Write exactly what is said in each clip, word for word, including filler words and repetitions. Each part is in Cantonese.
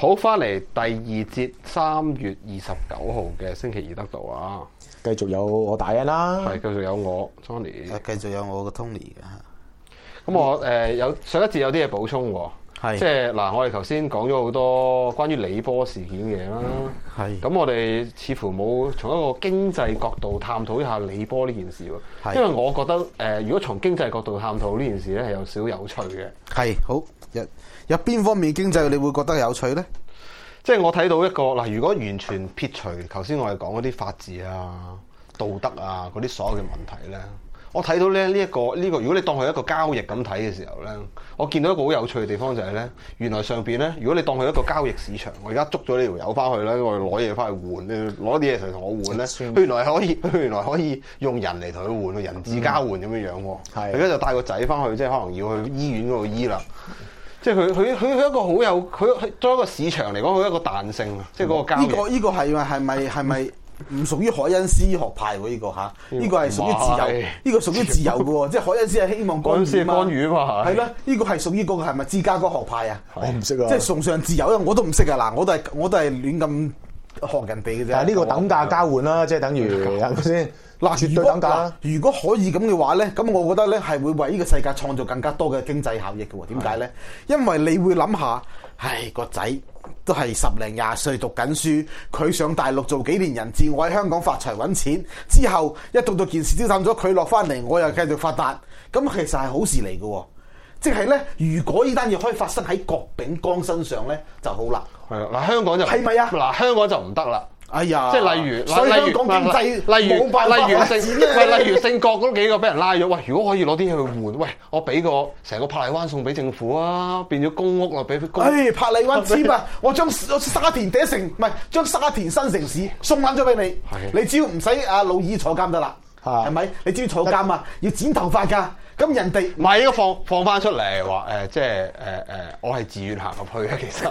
好，翻嚟第二節三月二十九號嘅星期二得到啊！ 繼續有我大恩啦， 係繼續有我 Johnny， 繼續有我個 Tony 嘅。 咁我誒有上一節有啲嘢補充喎， 係即係嗱，我哋頭先講咗好多關於李波事件嘅嘢啦， 係咁我哋似乎冇從一個經濟角度探討一下李波呢件事喎， 係因為我覺得誒，如果從經濟角度探討呢件事咧，係有少少有趣嘅。 係好有有邊方面經濟你會覺得有趣咧？ 即係我睇到一個嗱，如果完全撇除頭先我哋講嗰啲法治啊、道德啊嗰啲所有嘅問題咧，我睇到咧呢一個呢個，如果你當佢一個交易咁睇嘅時候咧，我見到一個好有趣嘅地方就係咧，原來上邊咧，如果你當佢一個交易市場，我而家捉咗呢條友翻去咧，我攞嘢翻去換，你攞啲嘢嚟同我換咧，佢原來係可以，佢原來可以用人嚟同佢換，人質交換咁樣樣喎。而家就帶個仔翻去，即係可能要去醫院嗰度醫啦。即係佢佢佢佢一個好有佢作為一個市場嚟講，佢一個彈性啊！即係嗰個交易。 呢個呢個係咪係咪係咪唔屬於凱恩斯學派喎？呢個嚇，呢個係屬於自由，呢個屬於自由嘅喎。即係凱恩斯係希望干預嘛。干預啊嘛。係啦，呢個係屬於嗰個係咪芝加哥學派啊？ 我唔識啊。即係崇尚自由，因為我都唔識啊！嗱，我都係我都係亂咁學人哋嘅啫。 但係呢個等價交換啦，即係等於係咪先？嗱，絕對等價。 如果可以咁嘅話咧，咁我覺得咧係會為呢個世界創造更加多嘅經濟效益嘅喎。點解咧？因為你會諗下，唉，個仔都係十零廿歲讀緊書，佢上大陸做幾年人質，我喺香港發財揾錢，之後一到到件事消散咗，佢落翻嚟，我又繼續發達，咁其實係好事嚟嘅喎。即係咧，如果呢單嘢可以發生喺郭炳江身上咧，就好啦。 係啦，嗱，香港就係咪啊？ 嗱，香港就唔得啦。 哎呀， 即係例如， 所以香港經濟例如冇辦法例如聖，喂，例如聖國嗰幾個俾人拉咗，喂，如果可以攞啲嘢去換，喂，我俾個成個珀麗灣送俾政府啊，變咗公屋啊，俾佢公。 哎，珀麗灣簽啊，我將沙田第一城唔係將沙田新城市送翻咗俾你，你只要唔使阿老二坐監得啦，係咪？你只要坐監啊，要剪頭髮㗎。咁人哋唔係應該放放翻出嚟話誒，即係誒誒，我係自願行入去嘅，其實。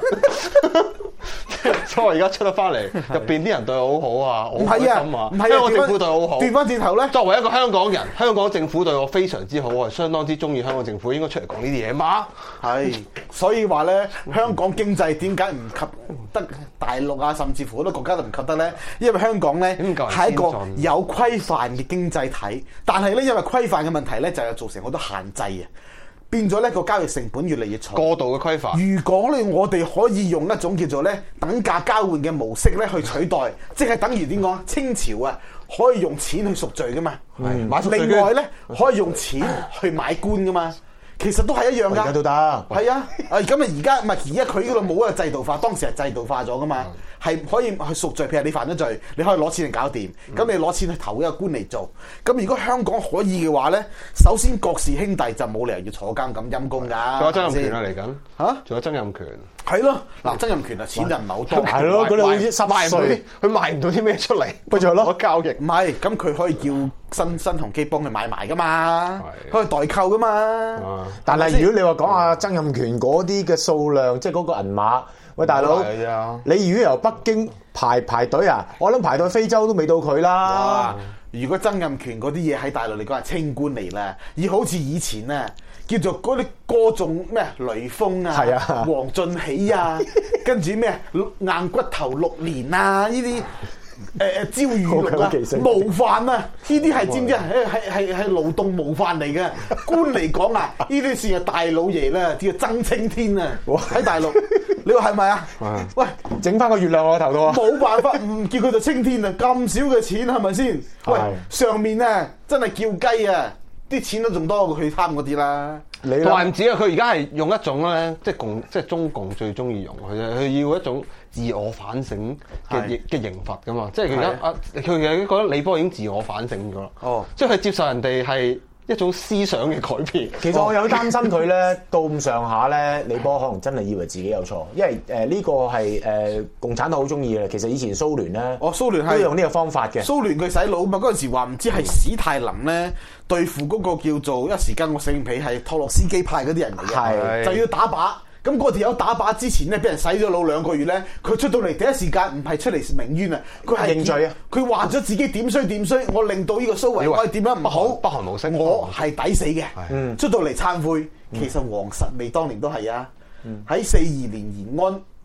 所以我而家出得翻嚟，入邊啲人對我好好啊，我好開心啊， 唔係啊， 香港政府對我好。 轉翻轉頭咧， 作為一個香港人，香港政府對我非常之好，我係相當之中意香港政府，應該出嚟講呢啲嘢嘛。 係，所以話咧，香港經濟點解唔及得大陸啊，甚至乎好多國家都唔及得咧？因為香港咧係一個有規範嘅經濟體，但係咧因為規範嘅問題咧，就有造成好多限制啊。變咗呢個交易成本越嚟越重， 過度嘅規範。 如果咧我哋可以用一種叫做咧等價交換嘅模式咧去取代，即係等於點講？清朝啊可以用錢去贖罪噶嘛， 嗯、 另外咧可以用錢去買官噶嘛。其實都係一樣㗎， 而家都得。 係啊，啊咁啊而家唔係而家佢嗰度冇一個制度化，當時係制度化咗㗎嘛，係、嗯、可以去贖罪。譬如你犯咗罪，你可以攞錢嚟搞掂。咁、嗯、你攞錢去投一個官嚟做。咁如果香港可以嘅話咧，首先郭氏兄弟就冇理由要坐監咁陰公㗎。 仲有曾蔭權啊嚟緊嚇， 仲有曾蔭權。 係咯，嗱，曾蔭權啊，錢就唔係好多。 係咯，嗰啲好似十歲， 佢賣唔到啲咩出嚟， 咪就係咯。 我交易唔係，咁佢可以叫新新鴻基幫佢買埋㗎嘛，可以代購㗎嘛。 但係如果你話講下曾蔭權嗰啲嘅數量，即係嗰個銀碼，喂大佬，你如果由北京排排隊啊，我諗排到非洲都未到佢啦。 如果曾蔭權嗰啲嘢喺大陸嚟講係清官嚟啦，而好似以前啊，叫做嗰啲歌頌咩雷鋒啊、 啊黃進喜啊，跟住咩硬骨頭六年啊呢啲。誒誒，焦裕祿啊，模範啊，呢啲係知唔知啊？係係係勞動模範嚟嘅。官嚟講啊，呢啲算係大老爺啦，叫曾青天啊。喺大陸，你話係咪啊？喂， 整翻個月亮我頭度啊！ 冇辦法，唔叫佢做青天啊！咁少嘅錢係咪先？喂，上面啊，真係叫雞啊！啲錢都仲多過佢貪嗰啲啦。 同埋唔止啊！佢而家係用一種咧，即係共，即係中共最中意用佢啫。佢要一種自我反省嘅嘅刑罰噶嘛。即係佢而家啊，佢而家覺得李波已經自我反省咗啦。哦，即係佢接受人哋係一種思想嘅改變。 其實我有擔心佢咧，到咁上下咧，李波可能真係以為自己有錯，因為誒呢個係誒共產黨好中意嘅。其實以前蘇聯咧， 哦蘇聯係都用呢個方法嘅。 蘇聯佢洗腦啊嘛，嗰陣時話唔知係史太林咧對付嗰個叫做一時間我醒唔起係托洛斯基派嗰啲人嚟嘅，就要打靶。咁嗰條友打靶之前咧，俾人洗咗腦兩個月咧，佢出到嚟第一時間唔係出嚟鳴冤啊，佢係認罪啊！ 佢話咗自己點衰點衰，我令到呢個蘇維埃點樣唔好， 北韓模式， 我係抵死嘅。出到嚟懺悔，其實黃實未當年都係啊，喺四二年延安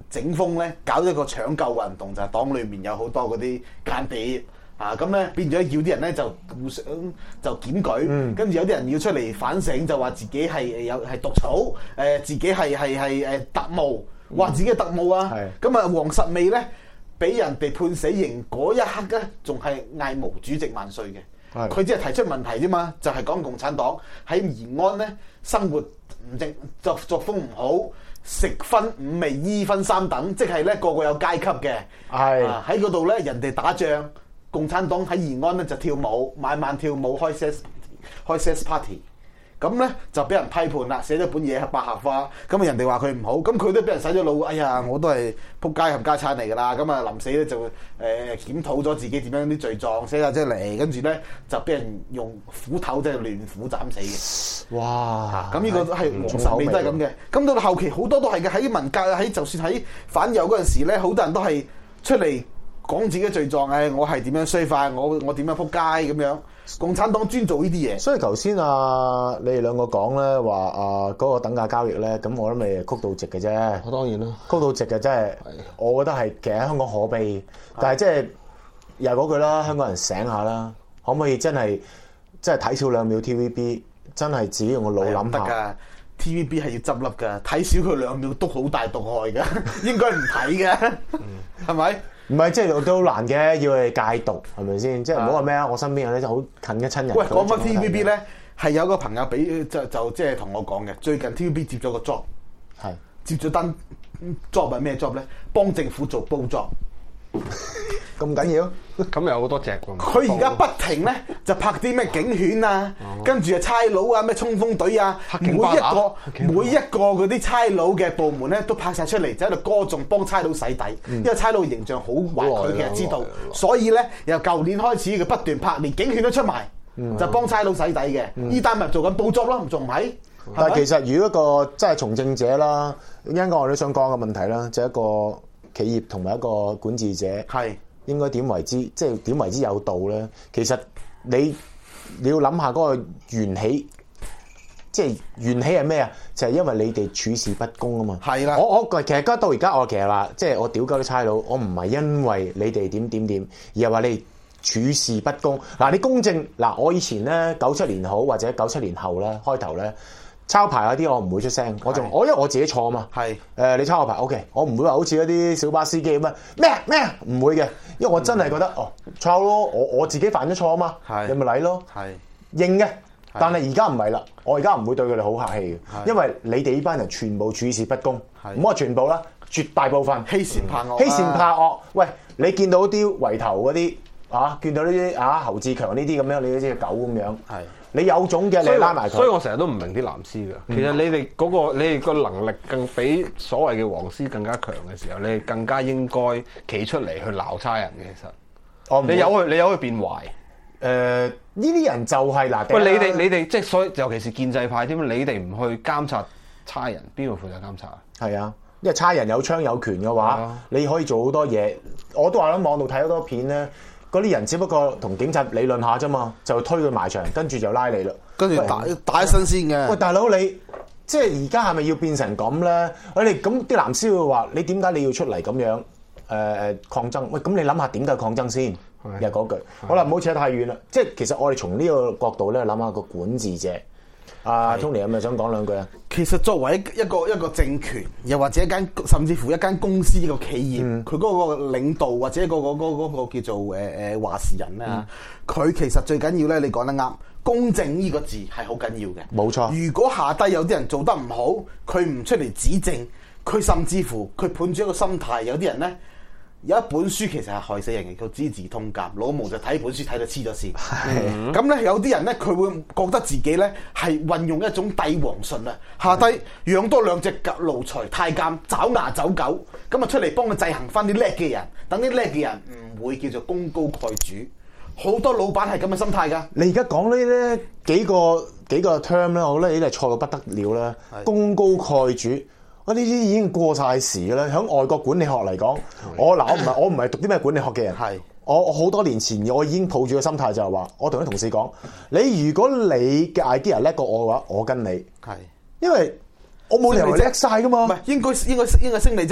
整風咧搞咗一個搶救運動，就係、是、黨裏面有好多嗰啲間諜啊，咁咧變咗要啲人咧就互相就檢舉，嗯、跟住有啲人要出嚟反省，就話自己係有係毒草，誒、呃、自己係係係誒特務，話自己係特務啊，咁啊黃實未咧俾人哋判死刑嗰一刻咧，仲係嗌毛主席萬歲嘅，佢只係提出問題啫嘛，就係、是、講共產黨喺延安咧生活唔正，作作風唔好。食分五味，衣分三等，即係咧個個有階級嘅。係喺嗰度咧，人哋打仗，共產黨喺延安咧就跳舞，晚晚跳舞開 sex 開 sex party。咁咧就俾人批判啦，寫咗本嘢係百合花，咁啊人哋話佢唔好，咁佢都俾人洗咗腦。哎呀，我都係仆街冚家產嚟㗎啦。咁啊臨死咧就誒、呃、檢討咗自己點樣啲罪狀寫晒出嚟，跟住咧就俾人用斧頭即係亂斧斬死嘅。哇！咁呢個都係黃實未都係咁嘅。咁到到後期好多都係嘅，喺文革喺就算喺反右嗰陣時咧，好多人都係出嚟講自己嘅罪狀，誒、哎、我係點樣衰化，我我點樣仆街咁樣。共產黨專做呢啲嘢， 所以頭先啊，你哋兩個講咧話啊嗰個等價交易咧，咁我諗咪曲到直嘅啫。 我當然啦， 曲到直嘅真係，我覺得係其實香港可悲，但係即係又係嗰句啦，香港人醒下啦，可唔可以真係真係睇少兩秒 T V B， 真係自己用個腦諗下。得㗎 ，T V B 係要執笠㗎，睇少佢兩秒都好大毒害㗎，應該唔睇嘅，係咪？ 唔係，即係都好難嘅，要你戒毒係咪先？即係唔好話咩啊！我身邊有啲就好近嘅親人。 喂，講翻 T V B 咧，係有個朋友俾就就即係同我講嘅，最近 T V B 接咗個 job， 係接咗單 job 係咩 job 咧？幫政府做煲 job， 咁緊要？ 咁有好多隻㗎。 佢而家不停咧就拍啲咩警犬啊，哦、跟住啊差佬啊咩衝鋒隊啊，每一個每一個嗰啲差佬嘅部門咧都拍晒出嚟，就喺度歌頌幫差佬洗底，嗯、因為差佬形象好壞，佢其實知道，所以咧由舊年開始佢不斷拍，連警犬都出埋，嗯、就幫差佬洗底嘅。呢單咪做緊煲 job 咯，仲唔係？ 但係其實如果一個真係從政者啦，一個我哋都想講嘅問題啦，就係、一個企業同埋一個管治者係。應該點為之？即係點為之有道咧？其實你你要諗下嗰個緣起，即係緣起係咩啊？就係、是、因為你哋處事不公啊嘛。係啦，我我其實到而家我其實話，即係我屌鳩啲差佬，我唔係因為你哋點點點，而係話你處事不公。嗱，你公正嗱，我以前咧九七年好或者九七年後咧開頭咧。抄牌嗰啲我唔會出聲，我仲我因為我自己錯啊嘛。係誒、呃，你抄我牌 OK，我唔會話好似嗰啲小巴司機咁啊咩咩唔會嘅，因為我真係覺得哦抄咯，我我自己犯咗錯啊嘛，你咪嚟咯，係認嘅。但係而家唔係啦，我而家唔會對佢哋好客氣嘅，因為你哋呢班人全部處事不公，唔好話全部啦，絕大部分欺善怕惡、啊， 欺善怕惡。喂，你見到啲圍頭嗰啲啊，見到呢啲啊侯志強呢啲咁樣，你好似狗咁樣。係。你有種嘅，你拉埋佢。 所以我成日都唔明啲藍絲嘅。其實你哋嗰、嗰個，你哋個能力更比所謂嘅黃絲更加強嘅時候，你哋更加應該企出嚟去鬧差人嘅。其實，哦、你有佢，你有佢變壞。誒、 呃，呢啲人就係、是、嗱， 喂，你哋你哋即係所以，尤其是建制派添，你哋唔去監察差人，邊個負責監察啊？ 係啊，因為差人有槍有權嘅話，啊、你可以做好多嘢。我都話喺網度睇好多片咧。嗰啲人只不過同警察理論下啫嘛，就推佢埋牆，跟住就拉你啦，跟住打打一身先嘅。 喂，大佬你即係而家係咪要變成咁咧？我哋咁啲藍絲會話：你點解你要出嚟咁樣誒誒、呃、抗爭？喂，咁你諗下點解抗爭先？又嗰句。好啦，唔好扯太遠啦。即係其實我哋從呢個角度咧諗下個管治者。阿 Tony 有咪想講兩句啊？ 其實作為一個一個政權，又或者一間甚至乎一間公司一個企業，佢嗰、嗯、個領導或者、嗰個嗰、嗰個嗰個叫做誒誒話事人咧，佢、嗯、其實最緊要咧，你講得啱，公正呢個字係好緊要嘅。冇錯。如果下低有啲人做得唔好，佢唔出嚟指正，佢甚至乎佢判住一個心態，有啲人咧。有一本書其實係害死人嘅，叫《資治通鑑》。老毛就睇本書睇到黐咗線。咁咧、嗯、有啲人咧，佢會覺得自己咧係運用一種帝王術啊，下低養多兩隻奴才太監，爪牙走狗，咁啊出嚟幫佢制衡翻啲叻嘅人，等啲叻嘅人唔會叫做功高蓋主。好多老闆係咁嘅心態㗎。 你而家講呢啲幾個幾個 term 咧，我覺得呢啲係錯到不得了啦。功高蓋主。我呢啲已經過晒時啦！喺外國管理學嚟講，我嗱我唔係我唔係讀啲咩管理學嘅人，係我我好多年前我已經抱住個心態就係話，我同啲同事講：你如果你嘅 idea 叻過我嘅話，我跟你係，因為我冇理由叻晒噶嘛。 唔係應該應該應該升你職，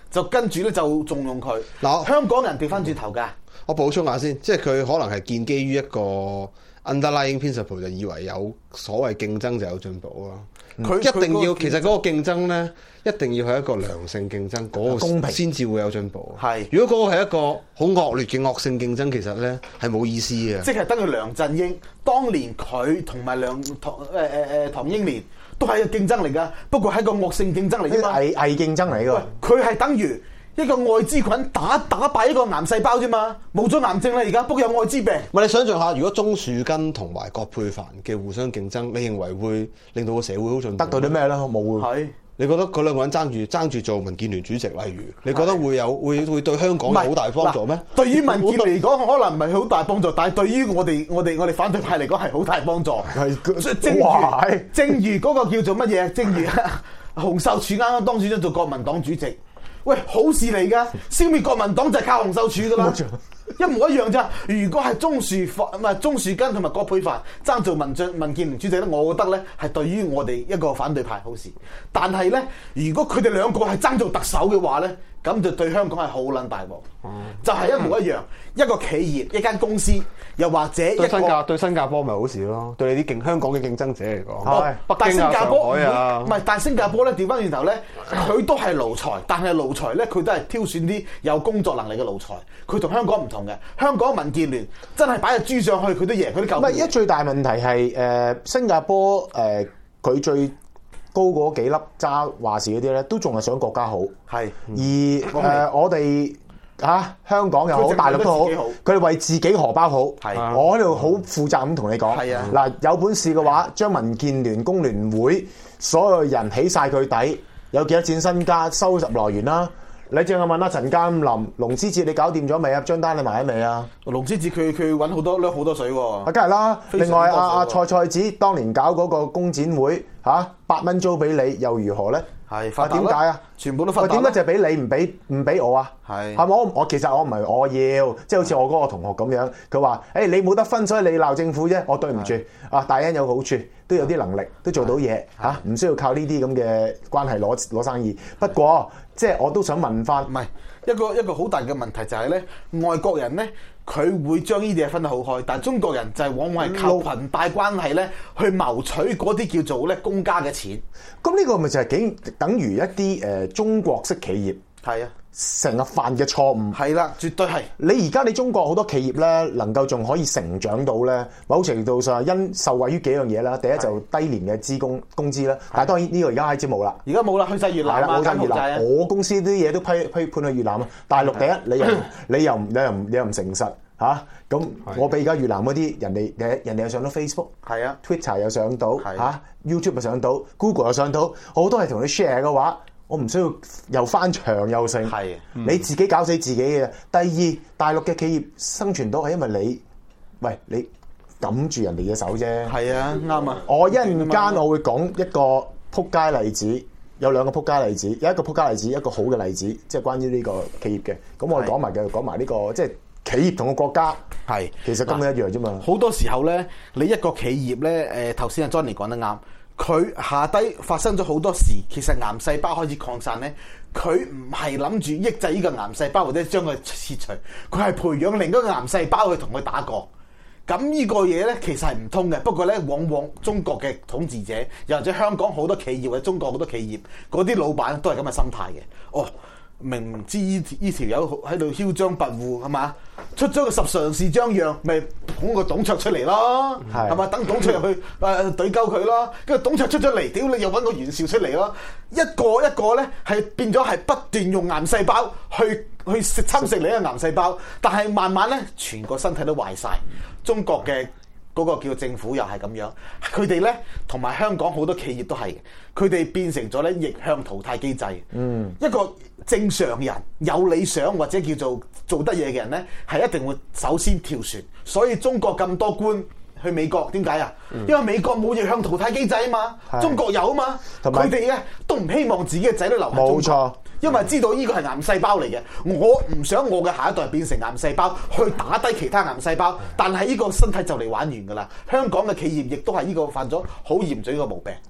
就跟住咧就縱容佢。 嗱， 香港人調翻轉頭㗎。 我補充下先，即係佢可能係建基於一個 underlying principle，就以為有所謂競爭就有進步咯。佢一定要，其實嗰個競爭咧，一定要係一個良性競爭，嗰、嗰個先至會有進步。 係， 如果嗰個係一個好惡劣嘅惡性競爭，其實咧係冇意思嘅。 即係等佢梁振英當年佢同埋梁唐誒誒誒唐英年都係個競爭嚟㗎，不過係一個惡性競爭嚟㗎嘛。 偽偽競爭嚟㗎。 佢係等於一個愛滋菌打打敗一個癌細胞啫嘛，冇咗癌症啦而家，不過有愛滋病。 唔係，你想象下，如果鍾樹根同埋葛珮帆嘅互相競爭，你認為會令到個社會好進步？ 得到啲咩咧？冇喎。 係。 你覺得嗰兩個人爭住爭住做民建聯主席，例如你覺得會有會會對香港有好大幫助咩？ 對於民建聯嚟講，可能唔係好大幫助，但係對於我哋我哋我哋反對派嚟講係好大幫助。係，正如正如嗰個叫做乜嘢？正如洪秀柱啱啱當選咗做國民黨主席。喂，好事嚟㗎！消滅國民黨就係靠洪秀柱㗎啦，一模一樣咋。如果係鍾樹帆唔係鍾樹根同埋葛珮帆爭做民進民建聯主席咧，我覺得咧係對於我哋一個反對派好事。但係咧，如果佢哋兩個係爭做特首嘅話咧，咁就對香港係好撚大鑊。嗯、就係一模一樣，一個企業、一間公司，又或者一個對新加對新加坡咪好事咯？對你啲競香港嘅競爭者嚟講， 哦、 北京啊、上海啊， 唔係，但係新加坡咧調翻轉頭咧，佢都係奴才，但係奴才咧佢都係挑選啲有工作能力嘅奴才。佢同香港唔同嘅，香港民建聯真係擺隻豬上去，佢都贏佢啲舊。 唔係，一最大問題係誒、呃、新加坡誒佢、呃、最高嗰幾粒揸話事嗰啲咧，都仲係想國家好。係，而誒、呃、我哋。嚇、啊！香港又好，大陸都好，佢哋為自己荷包好。係，我喺度好負責咁同你講。係啊，嗱，有本事嘅話，將民建聯、工聯會所有人起晒佢底，有幾多錢身家、收入來源啦？你淨係問阿陳鑑林、龍之節，你搞掂咗未啊？張單你埋咗未啊？ 龍之節佢佢揾好多攞好多水喎。啊， 梗係啦。另外阿阿蔡蔡子當年搞嗰個工展會嚇，八蚊租俾你，又如何咧？係發點解啊？ 全部都發達。 點解就係俾你唔俾唔俾我啊？係係咪我我其實我唔係我要，即係好似我嗰個同學咁樣，佢話：誒、欸、你冇得分，所以你鬧政府啫。我對唔住啊，大恩有好處，都有啲能力，都做到嘢嚇，唔需要靠呢啲咁嘅關係攞攞生意。不過即係我都想問翻，唔係一個一個好大嘅問題就係咧，外國人咧。佢會將呢啲嘢分得好開，但係中國人就係往往係靠裙帶關係咧去謀取嗰啲叫做咧公家嘅錢。 咁呢個咪就係幾等於一啲誒、呃、中國式企業係啊， 成日犯嘅錯誤係啦，絕對係。 你而家你中國好多企業咧，能夠仲可以成長到咧，某程度上因受惠於幾樣嘢啦。第一就低廉嘅資工工資啦，但係當然呢個而家開始冇啦， 而家冇啦，去晒越南啊， 冇晒越南。我公司啲嘢都批批判去越南啊。大陸第一，你又你又你又你又唔誠實嚇，咁、啊、我比而家越南嗰啲人哋人哋又上到 Facebook，係啊 ，Twitter 又上到嚇、啊、，YouTube 又上到 ，Google 又上到，好多係同你 share 嘅話。我唔需要又翻牆又剩，係、嗯、你自己搞死自己嘅。第二，大陸嘅企業生存到係因為你，喂你揞住人哋嘅手啫。係啊，啱啊。我一陣間我會講一個撲街例子，有兩個撲街例子，有一個撲街例子，一個好嘅例子，即係關於呢個企業嘅。咁我哋講埋嘅，講埋呢個即係企業同個國家係其實根本一樣啫嘛。好多時候咧，你一個企業咧，誒頭先阿 Johnny 講得啱。佢下低發生咗好多事，其實癌細胞開始擴散咧，佢唔係諗住抑制呢個癌細胞或者將佢切除，佢係培養另一個癌細胞去同佢打過。咁呢個嘢咧其實係唔通嘅，不過咧往往中國嘅統治者，又或者香港好多企業或者中國好多企業嗰啲老闆都係咁嘅心態嘅。哦。明明知依依條友喺度囂張跋扈係嘛，出咗個十常侍張讓，咪捧個董卓出嚟咯，係嘛？等董卓入去誒對鳩佢咯，跟住董卓出咗嚟，屌你又揾個袁紹出嚟咯，一個一個咧係變咗係不斷用癌細胞去去食侵蝕你嘅癌細胞，但係慢慢咧全個身體都壞晒。中國嘅嗰個叫政府又係咁樣，佢哋咧同埋香港好多企業都係，佢哋變成咗咧逆向淘汰機制。嗯，一個正常人有理想或者叫做做得嘢嘅人咧，係一定會首先跳船。所以中國咁多官去美國，點解啊？因為美國冇逆向淘汰機制啊嘛，中國有啊嘛，佢哋咧都唔希望自己嘅仔女留喺中國。冇錯。因為知道呢個係癌細胞嚟嘅，我唔想我嘅下一代變成癌細胞去打低其他癌細胞，但係呢個身體就嚟玩完㗎啦。香港嘅企業亦都係呢個犯咗好嚴重嘅毛病。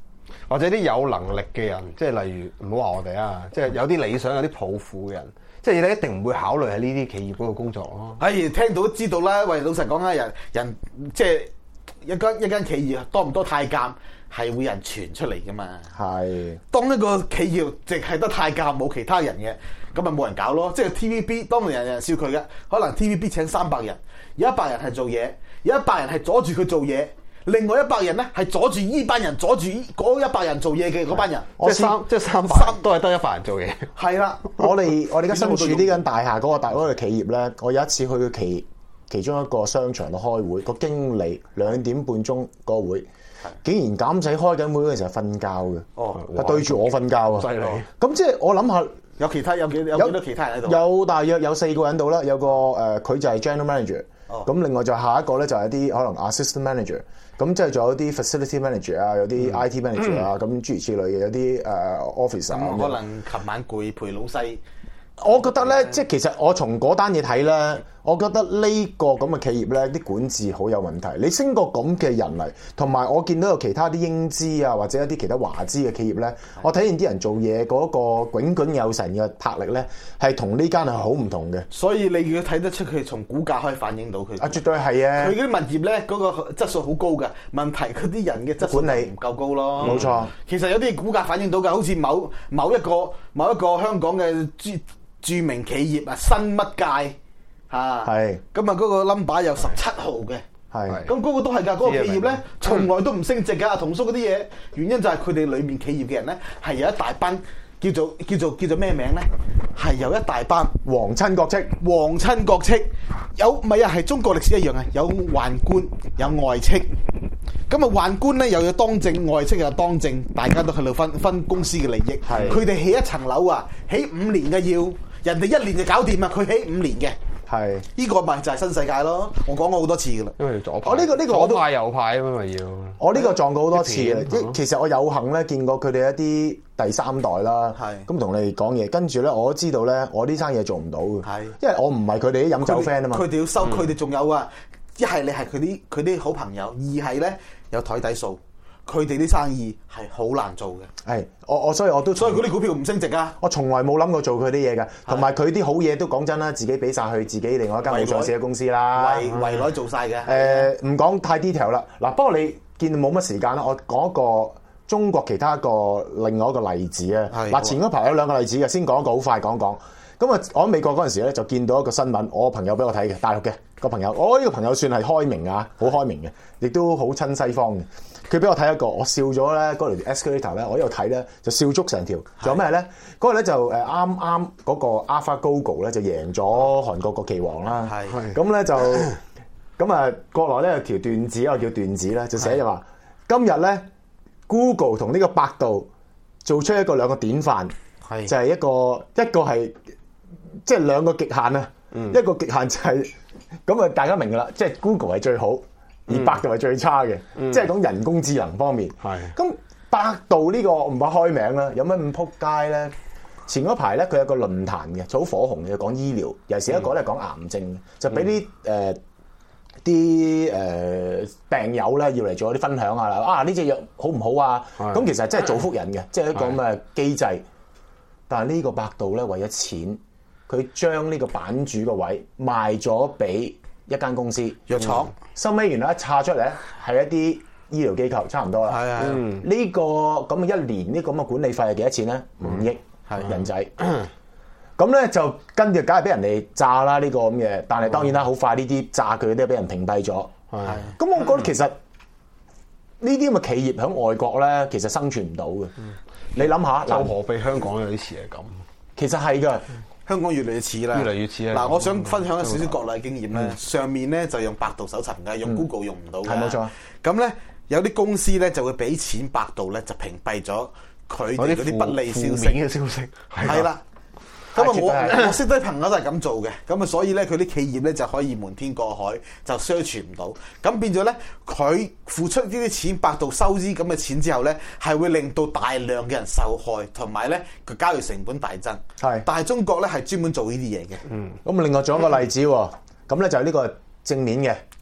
或者啲有能力嘅人，即係例如唔好話我哋啊，即係有啲理想、有啲抱負嘅人，即係你一定唔會考慮喺呢啲企業嗰度工作咯。 哎，聽到都知道啦。喂，老實講啊，人人即係一間一間企業多唔多太監係會有人傳出嚟噶嘛。 係。 當一個企業淨係得太監冇其他人嘅，咁咪冇人搞咯。即係 T V B 當年人人笑佢嘅，可能 T V B 請三百人，有一百人係做嘢，有一百人係阻住佢做嘢。另外一百人咧係阻住依班人，阻住嗰一百人做嘢嘅嗰班人， 即係三即係三百都係得一百人做嘢。 係啦， 我哋我哋而家身處呢間大廈嗰個大嗰個企業咧，我有一次去其其中一個商場度開會，個經理兩點半鐘個會，竟然減仔開緊會嗰陣時係瞓覺嘅， 哦， 係對住我瞓覺啊！ 犀利！ 咁即係我諗下， 有其他有幾有幾多其他人喺度？ 有大約有四個人度啦，有個誒佢就係 general manager，咁、哦、另外就下一個咧就係啲可能 assistant manager。咁即係仲有啲 facility manager 啊，有啲 I T manager 啊、嗯，咁諸如此類嘅，有啲誒 office 啊。 咁可能琴晚攰陪老細。 我覺得咧，即係其實我從嗰單嘢睇咧，我覺得呢個咁嘅企業咧，啲管治好有問題。你升個咁嘅人嚟，同埋我見到有其他啲英資啊，或者一啲其他華資嘅企業咧，我睇見啲人做嘢嗰個炯炯有神嘅魄力咧，係同呢間係好唔同嘅。 所以你要睇得出佢從股價可以反映到佢。 啊，絕對係啊！ 佢嗰啲物業咧，嗰個質素好高㗎。問題佢啲人嘅質素管理唔夠高咯。 冇錯。 其實有啲股價反映到㗎，好似某某一個某一個香港嘅著著名企業啊，新乜界嚇，係咁啊，嗰個 number 有十七號嘅，係咁嗰個都係㗎，嗰、嗰個企業咧從來都唔升值㗎，同叔嗰啲嘢，原因就係佢哋裡面企業嘅人咧係有一大班叫做叫做叫做咩名咧，係有一大班皇親國戚， 皇親國戚有唔係啊？係中國歷史一樣啊，有宦官有外戚。咁啊，宦官咧又有當政，外戚又有當政，大家都喺度分分公司嘅利益。佢哋起一層樓啊，起五年嘅要，人哋一年就搞掂啊，佢起五年嘅。係呢、這個咪就係新世界咯，我講過好多次噶啦。 因為左派， 我呢、這個呢、這個我都左派右派咁咪要。 我呢個撞過好多次嘅，其實我有幸咧見過佢哋一啲第三代啦。係咁同你講嘢，跟住咧我都知道咧，我呢生嘢做唔到嘅。係，因為我唔係佢哋啲飲酒 friend 啊嘛。佢哋要收，佢哋仲有啊。一係你係佢啲佢啲好朋友，二係咧有台底數，佢哋啲生意係好難做嘅。係，我我所以我都所以嗰啲股票唔升值啊！我從來冇諗過做佢啲嘢㗎，同埋佢啲好嘢都講真啦，自己俾晒去自己另外一間冇上市嘅公司啦，圍圍內做晒嘅。誒，唔講太 detail 啦。嗱，不過你見冇乜時間啦，我講一個中國其他一個另外一個例子啊。嗱，前嗰排有兩個例子嘅，先講一個好快講講。咁啊，我喺美國嗰陣時咧就見到一個新聞，我朋友俾我睇嘅，大陸嘅個朋友，我呢個朋友算係開明啊，好開明嘅，亦都好親西方嘅。佢俾我睇一個，我笑咗咧，嗰條 escalator 咧，我呢度睇咧就笑足成條。仲有咩咧？嗰個咧就誒啱啱嗰個 AlphaGo 咧就贏咗韓國國旗王啦。係，咁咧就咁啊，國內咧有條段子，我叫段子咧，就寫就話今日咧 Google 同呢個百度做出一個兩個典範，係就係一個一個係。即係兩個極限啊！嗯、一個極限就係咁啊，大家明㗎啦。即係 Google 係最好，而百度係最差嘅。嗯、即係講人工智能方面。係咁，百度呢個唔怕開名啦。有咩咁撲街咧？前嗰排咧，佢有個論壇嘅，就好火紅嘅，講醫療。尤其是一個咧講癌症，嗯、就俾啲誒啲誒病友咧要嚟做一啲分享啊！啊呢隻藥好唔好啊？咁其實真係造福人嘅，即係一個咁嘅機制。但係呢個百度咧為咗錢。佢將呢個版主個位賣咗俾一間公司藥廠，收尾原來一查出嚟咧係一啲醫療機構，差唔多啦。係啊，呢個咁嘅一年呢個咁嘅管理費係幾多錢咧？五億人仔。咁咧就跟住梗係俾人哋炸啦呢個咁嘅，但係當然啦，好快呢啲炸佢都俾人屏蔽咗。係。咁我覺得其實呢啲咁嘅企業喺外國咧，其實生存唔到嘅。你諗下， 就何必香港有啲似係咁？ 其實係㗎。香港越嚟越似啦， 越嚟越似啦。 嗱，我想分享一少少國內經驗咧。嗯、上面咧就用百度搜尋嘅，用 Google 用唔到嘅。係冇錯。咁咧有啲公司咧就會俾錢百度咧，就屏蔽咗佢哋嗰啲不利消息嘅消息。 係啦。咁啊，我我識得朋友都係咁做嘅。咁啊，所以咧佢啲企業咧就可以瞞天過海，就 search 唔到。咁變咗咧，佢付出呢啲錢，百度收啲咁嘅錢之後咧，係會令到大量嘅人受害，同埋咧佢交易成本大增。係，但係中國咧係專門做呢啲嘢嘅。嗯。咁另外仲有一個例子喎，咁咧就係呢個正面嘅。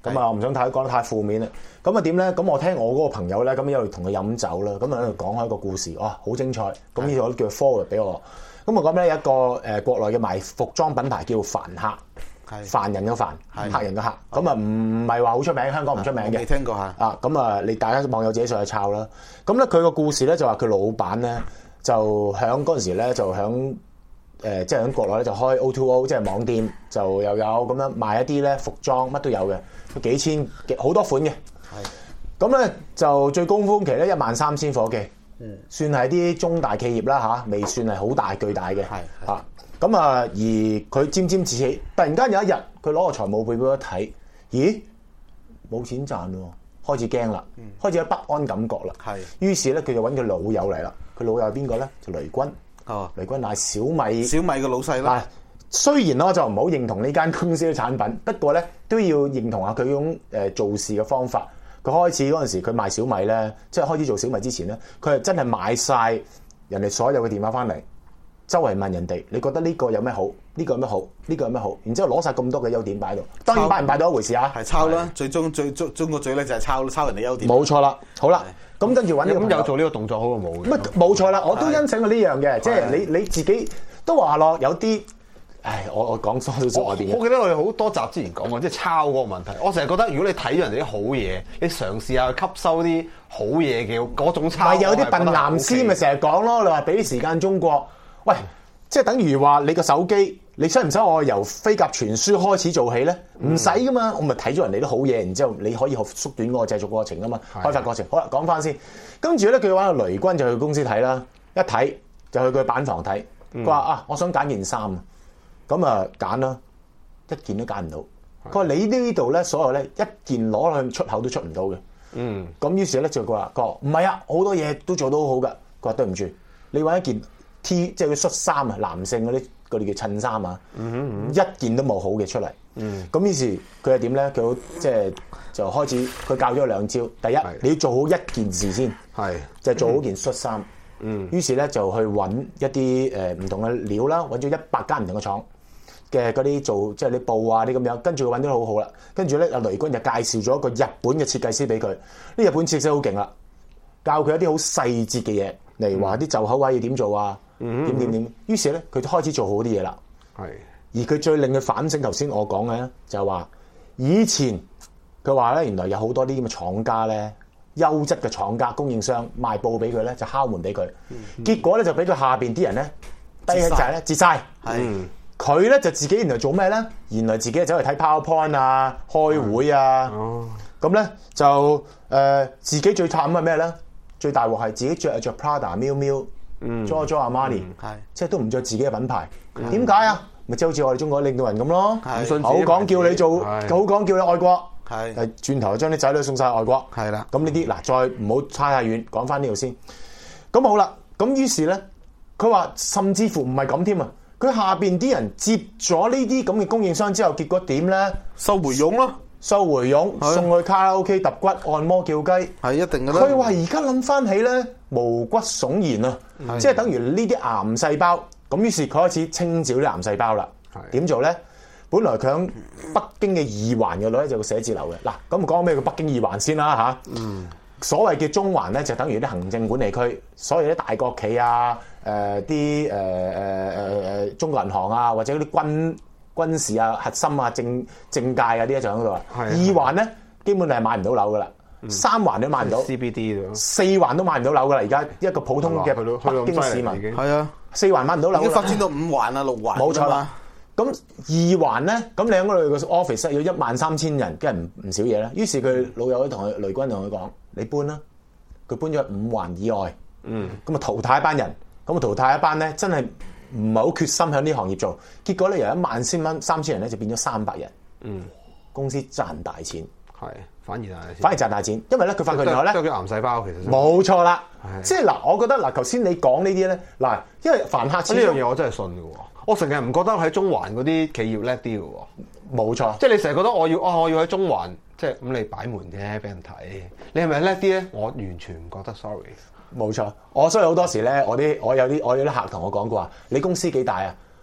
咁啊，我唔想太講得太負面啦。咁啊點咧？咁我聽我嗰個朋友咧，咁一路同佢飲酒啦，咁啊喺度講開一個故事，哇，好精彩！咁呢個叫 forward 俾我。咁我講咧有一個誒國內嘅賣服裝品牌叫凡客。凡人嘅凡，客人嘅客，咁啊唔係話好出名，香港唔出名嘅。 未聽過嚇。 啊，咁啊，你大家網友自己上去抄啦。咁咧，佢個故事咧就話佢老闆咧就響嗰陣時咧就響誒，即係響國內咧就開 O to O， 即係網店，就又有咁樣賣一啲咧服裝，乜都有嘅，幾千好多款嘅。係。咁咧就最高峰期咧一萬三千夥計，嗯，算係啲中大企業啦嚇，未算係好大巨大嘅。係。嚇。咁啊，而佢沾沾自喜，突然間有一日，佢攞個財務報表一睇，咦，冇錢賺喎，開始驚啦，嗯、開始有不安感覺啦。係，於是咧，佢就揾佢老友嚟啦。佢老友係邊個咧？就雷軍。哦，雷軍係小米。小米嘅老細啦。雖然我就唔好認同呢間公司嘅產品，不過咧都要認同下佢種誒做事嘅方法。佢開始嗰陣時，佢賣小米咧，即係開始做小米之前咧，佢係真係買晒人哋所有嘅電話翻嚟。周圍問人哋，你覺得呢個有咩好？呢、呢個有咩好？呢、呢個有咩好？然之後攞晒咁多嘅優點擺喺度，當然擺唔擺到一回事啊！係抄啦，最終最終中國最叻就係抄抄人哋優點。冇錯啦，好啦，咁跟住揾呢個咁有做呢個動作好過冇嘅。 乜冇錯啦，我都欣賞佢呢樣嘅，即係你你自己都話咯，有啲，唉，我我講多少少外邊。 我記得我哋好多集之前講過，即係抄嗰個問題。我成日覺得，如果你睇咗人哋啲好嘢，你嘗試下吸收啲好嘢嘅嗰種抄。 咪有啲笨藍絲咪成日講咯，你話俾啲時間中國。喂，即係等於話你個手機，你使唔使我由飛鴿傳書開始做起咧？唔使噶嘛，我咪睇咗人哋啲好嘢，然之後你可以學縮短嗰個製作過程啊嘛，開發過程。好啦，講翻先，跟住咧佢揾個雷軍就去公司睇啦，一睇就去佢板房睇，佢話、嗯、啊，我想揀件衫啊，咁啊揀啦，一件都揀唔到。佢話你呢度咧，所有咧一件攞去出口都出唔到嘅。嗯，咁於是咧就佢話，佢話唔係啊，好多嘢都做到好好噶。佢話對唔住，你揾一件 T 即係佢恤衫啊，男性嗰啲嗰啲叫襯衫啊，嗯嗯、一件都冇好嘅出嚟。咁、嗯、於是佢係點咧？佢好即係就開始佢教咗兩招。第一，你要做好一件事先，就係、做好件恤衫。嗯，於是咧就去揾一啲誒唔同嘅料啦，揾咗一百間唔同嘅廠嘅嗰啲做即係啲布啊啲咁樣，跟住佢揾得好好啦。跟住咧，阿雷軍就介紹咗一個日本嘅設計師俾佢。呢日本設計師好勁啦，教佢一啲好細節嘅嘢，例如話啲袖口位要點做啊，點點點。於是咧，佢就開始做好啲嘢啦。係，而佢最令佢反省頭先我講嘅咧，就係話以前佢話咧，原來有好多啲咁嘅廠家咧。優質嘅廠家供應商賣布俾佢咧，就敲門俾佢、嗯嗯。結果咧就俾佢下邊啲人咧低一陣咧截晒。係佢咧就自己原來做咩咧？原來自己走去睇 PowerPoint 啊、開會啊。哦，咁咧就誒、呃、自己最慘係咩咧？最大鑊係自己着着 Prada、Miu Miu、Giorgio Armani，係即係都唔着自己嘅品牌。點解啊？咪即係好似我哋中國領導人咁咯，好講叫你做，好講叫你愛國。係，誒轉頭將啲仔女送晒外國，係啦。咁呢啲嗱，再唔好差太遠，講翻呢度先。咁好啦，咁於是咧，佢話甚至乎唔係咁添啊。佢下邊啲人接咗呢啲咁嘅供應商之後，結果點咧？收回佣咯，收回佣，送去卡拉 OK 揼骨、按摩叫雞，係一定嘅啦。佢話而家諗翻起咧，毛骨悚然啊！即係等於呢啲癌細胞。咁於是佢開始清剿啲癌細胞啦。點做咧？本來佢喺北京嘅二環嘅度咧就有個寫字樓嘅。嗱，咁講咩叫北京二環先啦嚇。嗯。所謂嘅中環咧就等於啲行政管理區，所謂啲大國企啊，誒啲誒誒誒誒中國銀行啊，或者嗰啲軍軍事啊、核心啊、政政界啊啲就喺度啦。係。二環咧基本係買唔到樓噶啦，三環都買唔到。C B D 咯。四環都買唔到樓噶啦，而家一個普通嘅北京市民。係啊。四環買唔到樓。已經發展到五環啊、六環。冇錯啦。咁二環咧，咁你喺嗰度個 office 要一萬三千人，梗係唔唔少嘢啦。於是佢老友同佢雷軍同佢講：你搬啦！佢搬咗去五環以外，嗯，咁啊淘汰一班人，咁啊淘汰一班咧，真係唔係好決心喺呢行業做。結果咧由一萬千蚊三千人咧就變咗三百人，嗯，公司賺大錢，係反而賺大錢，反而賺大錢，因為咧佢發覺原來咧都叫癌細胞其實冇錯啦，即係嗱，我覺得嗱頭先你講呢啲咧嗱，因為凡客呢樣嘢我真係信嘅喎。我成日唔覺得喺中環嗰啲企業叻啲嘅喎，冇錯。即係你成日覺得我要啊、哦，我要喺中環，即係咁你擺門啫，俾人睇。你係咪叻啲咧？我完全唔覺得 ，sorry。冇錯，我所以好多時咧，我啲我有啲我有啲客同我講過話，你公司幾大啊？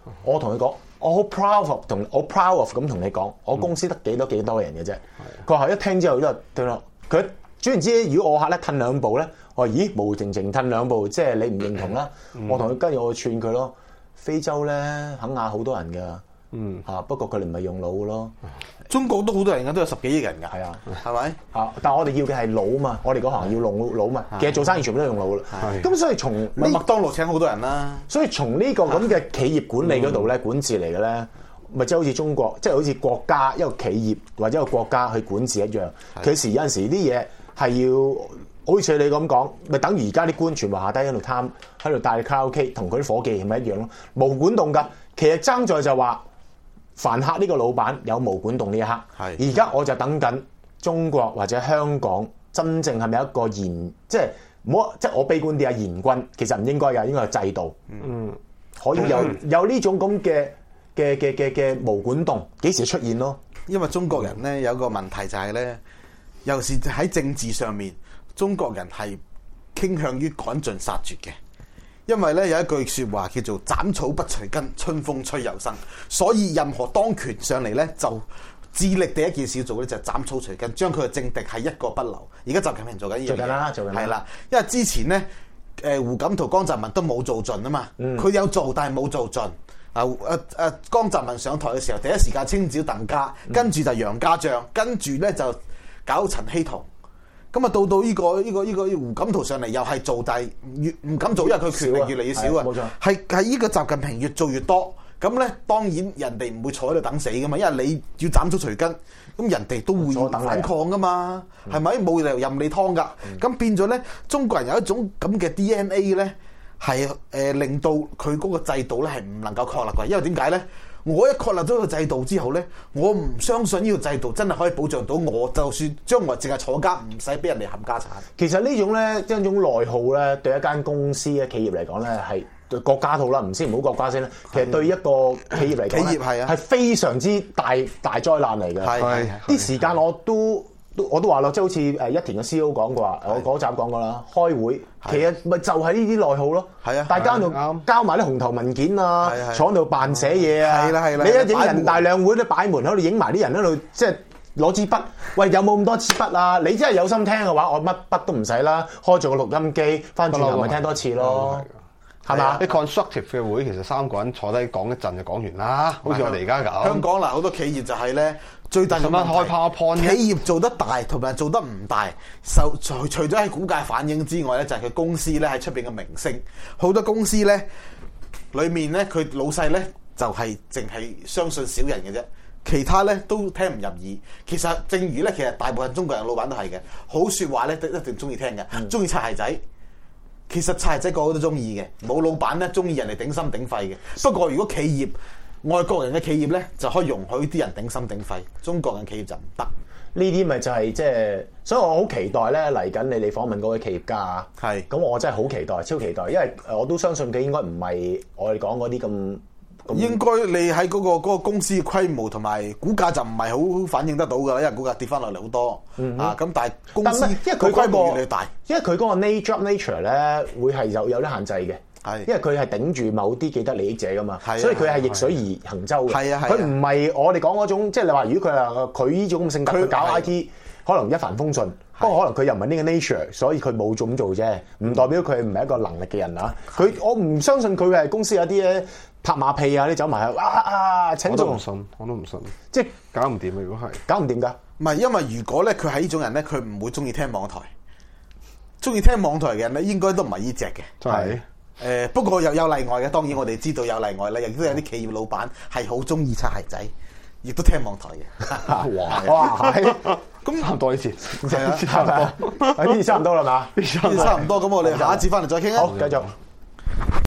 我同佢講，我好 proud of 同我 proud of 咁同你講，我公司得幾多幾多人嘅啫。佢話一聽之後咧，對啦，佢總言之，如果我客咧褪兩步咧，我話咦無靜靜褪兩步，即係你唔認同啦。嗯、我同佢跟住我串佢咯。非洲咧肯亞好多人㗎，嗯嚇，不過佢哋唔係用腦嘅咯。 中國都好多人㗎，都有十幾億人㗎，係啊，係咪嚇？但係我哋要嘅係腦嘛，我哋嗰行要腦腦嘛。其實做生意全部都係用腦啦。咁所以從麥當勞請好多人啦。 所以從呢個咁嘅企業管理嗰度咧，管治嚟嘅咧，咪即係好似中國，即係好似國家一個企業或者一個國家去管治一樣。其實有陣時啲嘢係要。好似你咁講，咪等於而家啲官全部下低喺度貪，喺度帶卡拉 OK，同佢啲伙計係咪一樣咯？無管動㗎，其實爭在就話，凡客呢個老闆有無管動呢一刻。係。而家我就等緊中國或者香港真正係咪一個嚴，即係唔好，即係我悲觀啲啊，嚴軍其實唔應該㗎，應該係制度。嗯。可以有有呢種咁嘅嘅嘅嘅嘅無管動，幾時出現咯？ 因為中國人咧有個問題就係咧，尤其是喺政治上面。中國人係傾向於趕盡殺絕嘅，因為咧有一句説話叫做斬草不除根，春風吹又生。所以任何當權上嚟咧，就致力第一件事要做咧就係斬草除根，將佢嘅政敵係一個不留。而家習近平做緊呢樣嘢， 做緊啦，做緊啦， 係啦。因為之前咧，誒胡錦濤、江澤民都冇做盡啊嘛，佢、嗯、有做但係冇做盡。啊誒誒，江澤民上台嘅時候，第一時間清剿鄧家，跟住就楊家將，跟住咧就搞陳希同。咁啊，到到呢、這個呢、這個呢、這個胡錦濤上嚟又係做，但係越唔敢做，因為佢權力越嚟越少啊。冇錯，係係呢個習近平越做越多。咁咧，當然人哋唔會坐喺度等死噶嘛，因為你要斬草除根，咁人哋都會反抗噶嘛，係咪？冇理由任你劏噶。咁、嗯、變咗咧，中國人有一種咁嘅 D N A 咧，係誒、呃、令到佢嗰個制度咧係唔能夠確立嘅，因為點解咧？我一確立咗個制度之後咧，我唔相信呢個制度真係可以保障到我，就算將來淨係坐監，唔使俾人哋冚家產。 其實呢種咧，即係一種內耗咧，對一間公司嘅企業嚟講咧，係對國家套啦，唔先唔好國家先啦。其實對一個企業嚟講，企業係啊，係非常之大大災難嚟嘅。係啲時間我都。我都話咯，即係好似誒一田嘅 C E O 講過話，我嗰集講過啦。開會其實咪就係呢啲內耗咯。係啊，大家度交埋啲紅頭文件啊，坐喺度扮寫嘢啊。係啦係啦，你一影人大兩會都擺門喺度影埋啲人喺度，即係攞支筆。喂，有冇咁多支筆啊？你真係有心聽嘅話，我乜筆都唔使啦，開咗個錄音機，翻轉頭咪聽多次咯。係嘛？啲 constructive 嘅會其實三個人坐低講一陣就講完啦，好似我哋而家咁。 香港嗱好多企業就係咧。最大嘅問題，開 PowerPoint，企業做得大同埋做得唔大，受除除咗喺股價反映之外咧，就係、是、佢公司咧喺出邊嘅名聲。好多公司咧，裏面咧佢老細咧就係淨係相信少人嘅啫，其他咧都聽唔入耳。其實正如咧，其實大部分中國人老闆都係嘅，好説話咧一定中意聽嘅，中意擦鞋仔。其實擦鞋仔個個都中意嘅，冇老闆咧中意人哋頂心頂肺嘅。不過如果企業外國人嘅企業咧就可以容許啲人頂心頂肺，中國人企業就唔得。 呢啲咪就係即係，所以我好期待咧嚟緊你哋訪問嗰位企業家啊。係，咁我真係好期待，超期待，因為我都相信佢應該唔係我哋講嗰啲咁。 應該你喺嗰、嗰個嗰個公司規模同埋股價就唔係好反映得到㗎啦，因為股價跌翻落嚟好多、嗯、啊。咁但係公司因為佢規模越嚟越大，因為佢嗰個 nature nature 咧會係有有啲限制嘅。係，因為佢係頂住某啲既得利益者噶嘛，所以佢係逆水而行舟嘅。係啊，佢唔係我哋講嗰種，即係你話如果佢係佢呢種咁性格，佢搞 I T 可能一帆風順。不過可能佢又唔係呢個 nature，所以佢冇咁做啫，唔代表佢唔係一個能力嘅人啊。佢我唔相信佢係公司有啲咧拍馬屁啊，啲走埋去啊啊請做。 我都唔信，我都唔信， 即係搞唔掂啊！如果係搞唔掂㗎， 唔係因為如果咧佢係呢種人咧，佢唔會中意聽網台，中意聽網台嘅人咧應該都唔係呢隻嘅。係。誒、呃、不過又有例外嘅，當然我哋知道有例外啦，亦都有啲企業老闆係好中意擦鞋仔，亦都聽網台嘅。 哇！哇！ 咁差唔多呢次， 係啊，差唔多，呢次差唔多啦嘛，呢次差唔多， 咁我哋下一次翻嚟再傾啊。 好，繼續。